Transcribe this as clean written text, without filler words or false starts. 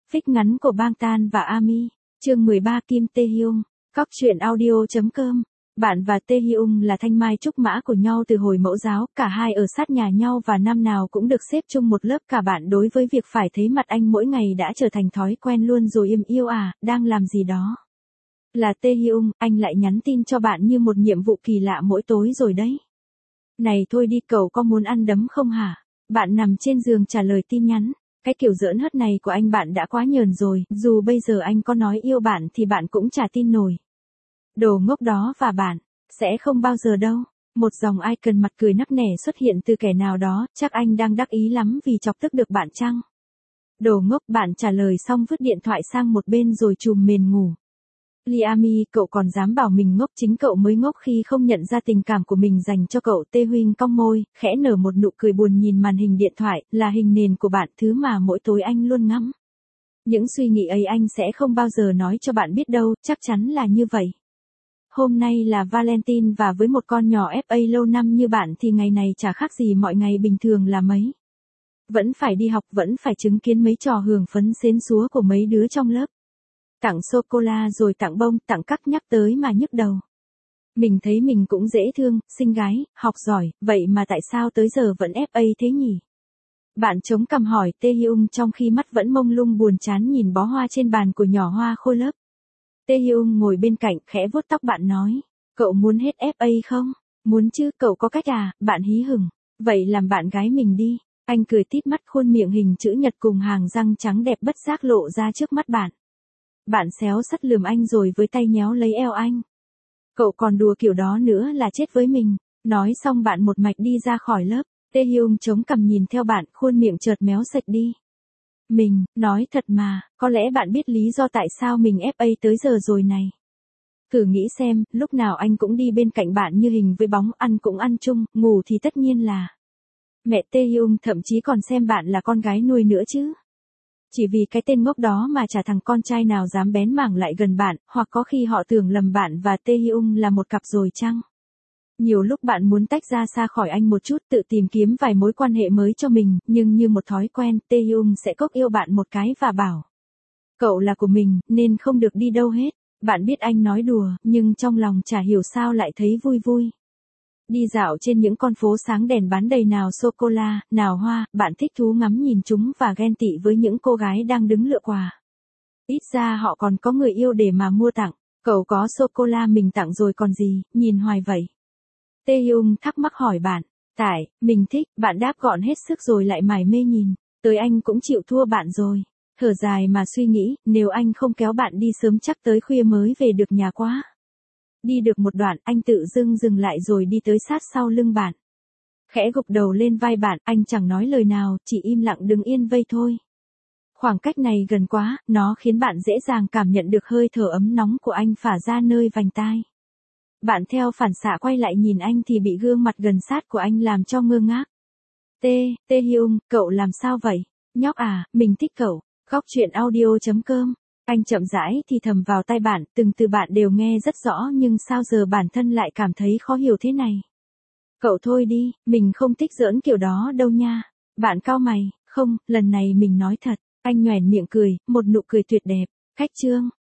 Phích ngắn của Bang Tan và Ami. Chương 13 Kim Tae Hyung. Cóc truyện audio.com. Bạn và Tae Hyung là thanh mai trúc mã của nhau từ hồi mẫu giáo, cả hai ở sát nhà nhau và năm nào cũng được xếp chung một lớp. Cả bạn đối với việc phải thấy mặt anh mỗi ngày đã trở thành thói quen luôn rồi. Yêu à, đang làm gì đó? Là Tae Hyung, anh lại nhắn tin cho bạn như một nhiệm vụ kỳ lạ mỗi tối rồi đấy. Này thôi đi, cậu có muốn ăn đấm không hả? Bạn nằm trên giường trả lời tin nhắn. Cái kiểu giỡn hớt này của anh bạn đã quá nhờn rồi, dù bây giờ anh có nói yêu bạn thì bạn cũng chả tin nổi. Đồ ngốc đó, và bạn sẽ không bao giờ đâu. Một dòng icon mặt cười nắc nẻ xuất hiện từ kẻ nào đó, chắc anh đang đắc ý lắm vì chọc tức được bạn chăng? Đồ ngốc, bạn trả lời xong vứt điện thoại sang một bên rồi trùm mền ngủ. Liami, cậu còn dám bảo mình ngốc? Chính cậu mới ngốc khi không nhận ra tình cảm của mình dành cho cậu. Tae Hyung cong môi, khẽ nở một nụ cười buồn nhìn màn hình điện thoại, là hình nền của bạn, thứ mà mỗi tối anh luôn ngắm. Những suy nghĩ ấy anh sẽ không bao giờ nói cho bạn biết đâu, chắc chắn là như vậy. Hôm nay là Valentine và với một con nhỏ FA lâu năm như bạn thì ngày này chả khác gì mọi ngày bình thường là mấy. Vẫn phải đi học, vẫn phải chứng kiến mấy trò hưởng phấn xến xúa của mấy đứa trong lớp. Tặng sô-cô-la rồi tặng bông, tặng cắc, nhắc tới mà nhức đầu. Mình thấy mình cũng dễ thương, xinh gái, học giỏi, vậy mà tại sao tới giờ vẫn FA thế nhỉ? Bạn chống cằm hỏi Tae Hyung trong khi mắt vẫn mông lung buồn chán nhìn bó hoa trên bàn của nhỏ hoa khôi lớp. Tae Hyung ngồi bên cạnh khẽ vuốt tóc bạn nói, cậu muốn hết FA không? Muốn chứ, cậu có cách à? Bạn hí hửng. Vậy làm bạn gái mình đi. Anh cười tít mắt, khuôn miệng hình chữ nhật cùng hàng răng trắng đẹp bất giác lộ ra trước mắt bạn. Bạn xéo sắt lườm anh rồi với tay nhéo lấy eo anh. Cậu còn đùa kiểu đó nữa là chết với mình. Nói xong bạn một mạch đi ra khỏi lớp. Tae Hyung chống cằm nhìn theo bạn, khuôn miệng chợt méo sạch đi. Mình, nói thật mà, có lẽ bạn biết lý do tại sao mình FA tới giờ rồi này. Thử nghĩ xem, lúc nào anh cũng đi bên cạnh bạn như hình với bóng, ăn cũng ăn chung, ngủ thì tất nhiên là. Mẹ Tae Hyung thậm chí còn xem bạn là con gái nuôi nữa chứ. Chỉ vì cái tên ngốc đó mà chả thằng con trai nào dám bén mảng lại gần bạn, hoặc có khi họ tưởng lầm bạn và Tae Hyung là một cặp rồi chăng? Nhiều lúc bạn muốn tách ra xa khỏi anh một chút, tự tìm kiếm vài mối quan hệ mới cho mình, nhưng như một thói quen, Tae Hyung sẽ cốc yêu bạn một cái và bảo. Cậu là của mình, nên không được đi đâu hết. Bạn biết anh nói đùa, nhưng trong lòng chả hiểu sao lại thấy vui vui. Đi dạo trên những con phố sáng đèn bán đầy nào sô-cô-la, nào hoa, bạn thích thú ngắm nhìn chúng và ghen tị với những cô gái đang đứng lựa quà. Ít ra họ còn có người yêu để mà mua tặng. Cậu có sô-cô-la mình tặng rồi còn gì, nhìn hoài vậy. Tae Hyung thắc mắc hỏi bạn. Tại, mình thích, bạn đáp gọn hết sức rồi lại mải mê nhìn. Tới anh cũng chịu thua bạn rồi. Thở dài mà suy nghĩ, nếu anh không kéo bạn đi sớm chắc tới khuya mới về được nhà quá. Đi được một đoạn, anh tự dưng dừng lại rồi đi tới sát sau lưng bạn. Khẽ gục đầu lên vai bạn, anh chẳng nói lời nào, chỉ im lặng đứng yên vây thôi. Khoảng cách này gần quá, nó khiến bạn dễ dàng cảm nhận được hơi thở ấm nóng của anh phả ra nơi vành tai. Bạn theo phản xạ quay lại nhìn anh thì bị gương mặt gần sát của anh làm cho ngơ ngác. Tae Hyung, cậu làm sao vậy? Nhóc à, mình thích cậu. Cóc truyện audio.com. Anh chậm rãi thì thầm vào tai bạn, từng từ bạn đều nghe rất rõ nhưng sao giờ bản thân lại cảm thấy khó hiểu thế này. Cậu thôi đi, mình không thích giỡn kiểu đó đâu nha. Bạn cau mày, không, lần này mình nói thật. Anh nhoẻn miệng cười, một nụ cười tuyệt đẹp. Cách chương.